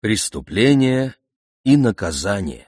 Преступление и наказание.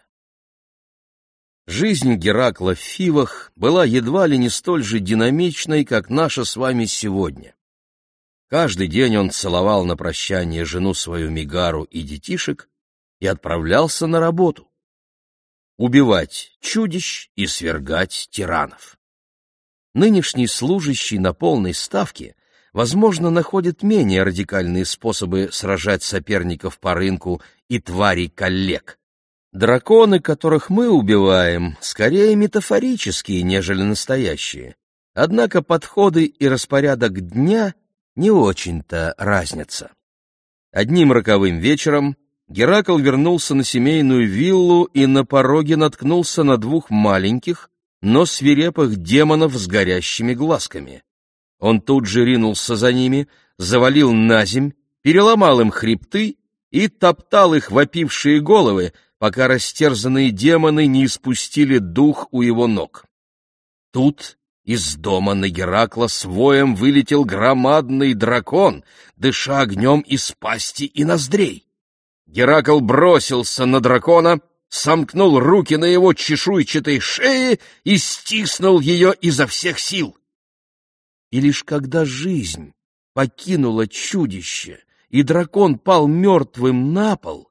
Жизнь Геракла в Фивах была едва ли не столь же динамичной, как наша с вами сегодня. Каждый день он целовал на прощание жену свою Мегару и детишек и отправлялся на работу — убивать чудищ и свергать тиранов. Нынешний служащий на полной ставке, возможно, находит менее радикальные способы сражать соперников по рынку и тварей-коллег. Драконы, которых мы убиваем, скорее метафорические, нежели настоящие. Однако подходы и распорядок дня не очень-то разнятся. Одним роковым вечером Геракл вернулся на семейную виллу и на пороге наткнулся на двух маленьких, но свирепых демонов с горящими глазками. Он тут же ринулся за ними, завалил наземь, переломал им хребты и топтал их вопившие головы, пока растерзанные демоны не испустили дух у его ног. Тут из дома на Геракла с воем вылетел громадный дракон, дыша огнем из пасти и ноздрей. Геракл бросился на дракона, сомкнул руки на его чешуйчатой шее и стиснул ее изо всех сил. И лишь когда жизнь покинула чудище, и дракон пал мертвым на пол,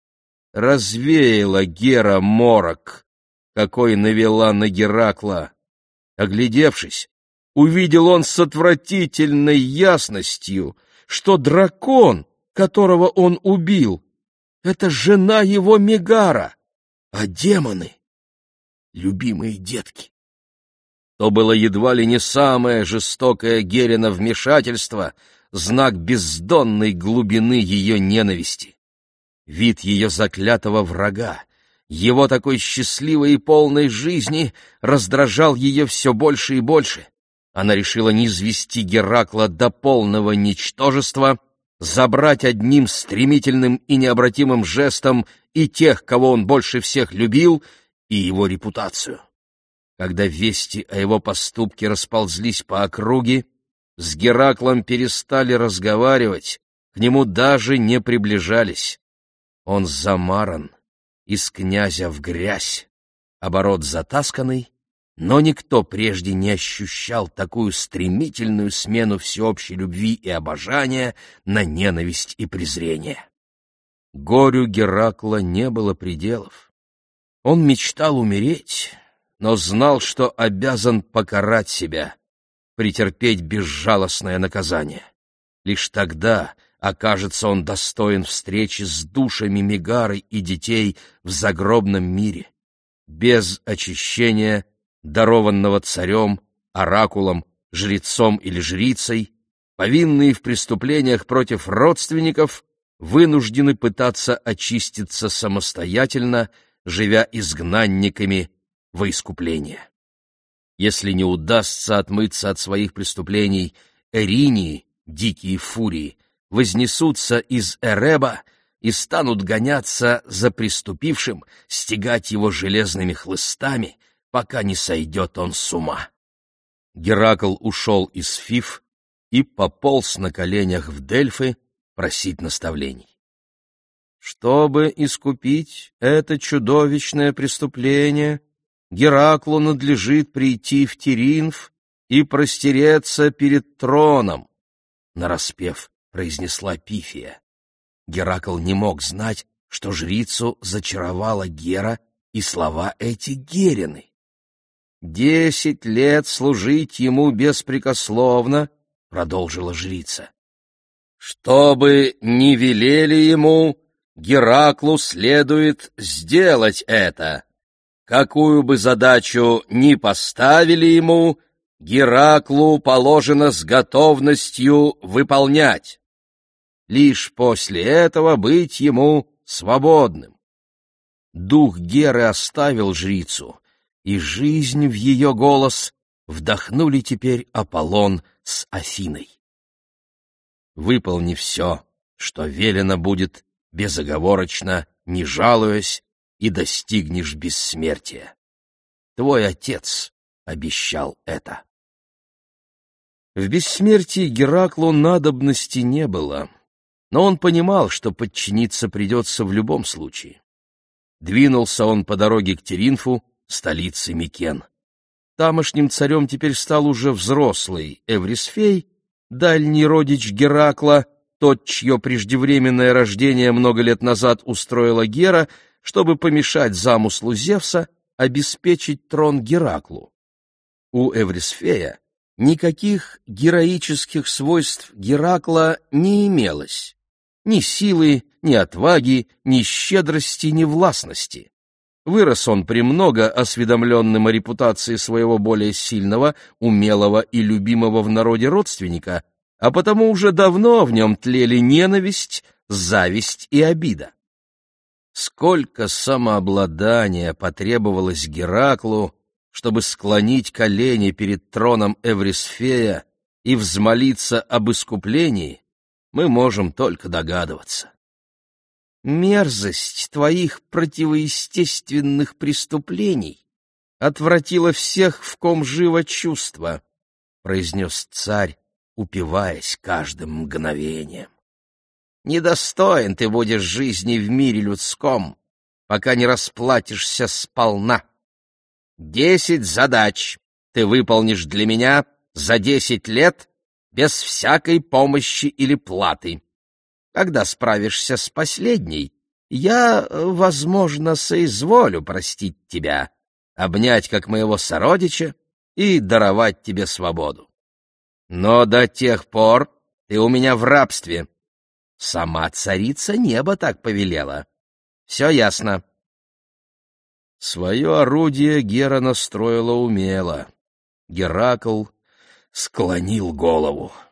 развеяла Гера морок, какой навела на Геракла. Оглядевшись, увидел он с отвратительной ясностью, что дракон, которого он убил, — это жена его Мегара, а демоны — любимые детки. То было едва ли не самое жестокое Герино вмешательство, знак бездонной глубины ее ненависти. Вид ее заклятого врага, его такой счастливой и полной жизни, раздражал ее все больше и больше. Она решила низвести Геракла до полного ничтожества, забрать одним стремительным и необратимым жестом и тех, кого он больше всех любил, и его репутацию. Когда вести о его поступке расползлись по округе, с Гераклом перестали разговаривать, к нему даже не приближались. Он замаран, из князя в грязь, оборот затасканный, но никто прежде не ощущал такую стремительную смену всеобщей любви и обожания на ненависть и презрение. Горю Геракла не было пределов. Он мечтал умереть, но знал, что обязан покарать себя, претерпеть безжалостное наказание. Лишь тогда окажется он достоин встречи с душами Мегары и детей в загробном мире, без очищения, дарованного царем, оракулом, жрецом или жрицей, повинные в преступлениях против родственников, вынуждены пытаться очиститься самостоятельно, живя изгнанниками во искупление. Если не удастся отмыться от своих преступлений, Эринии, дикие фурии, вознесутся из Эреба и станут гоняться за преступившим, стягать его железными хлыстами, пока не сойдет он с ума. Геракл ушел из Фив и пополз на коленях в Дельфы просить наставлений. Чтобы искупить это чудовищное преступление, Гераклу надлежит прийти в Тиринф и простереться перед троном, — нараспев произнесла Пифия. Геракл не мог знать, что жрицу зачаровала Гера и слова эти Герины. 10 лет служить ему беспрекословно, — продолжила жрица. Чтобы не велели ему, Гераклу следует сделать это. Какую бы задачу ни поставили ему, Гераклу положено с готовностью выполнять. Лишь после этого быть ему свободным. Дух Геры оставил жрицу, и жизнь в ее голос вдохнули теперь Аполлон с Афиной. Выполни все, что велено будет, безоговорочно, не жалуясь, и достигнешь бессмертия. Твой отец обещал это. В бессмертии Гераклу надобности не было. но он понимал, что подчиниться придется в любом случае. Двинулся он по дороге к Теринфу, столице Микен. Тамошним царем теперь стал уже взрослый Эврисфей, дальний родич Геракла, тот, чье преждевременное рождение много лет назад устроила Гера, чтобы помешать замыслу Зевса обеспечить трон Гераклу. У Эврисфея никаких героических свойств Геракла не имелось. Ни силы, ни отваги, ни щедрости, ни властности. Вырос он премного осведомленным о репутации своего более сильного, умелого и любимого в народе родственника, а потому уже давно в нем тлели ненависть, зависть и обида. Сколько самообладания потребовалось Гераклу, чтобы склонить колени перед троном Эврисфея и взмолиться об искуплении, мы можем только догадываться. Мерзость твоих противоестественных преступлений отвратила всех, в ком живо чувство, — произнес царь, упиваясь каждым мгновением. Недостоин ты будешь жизни в мире людском, пока не расплатишься сполна. 10 задач ты выполнишь для меня за 10 лет без всякой помощи или платы. Когда справишься с последней, я, возможно, соизволю простить тебя, обнять как моего сородича и даровать тебе свободу. Но до тех пор ты у меня в рабстве. Сама царица неба так повелела. Все ясно. Свое орудие Гера настроила умело. Геракл склонил голову.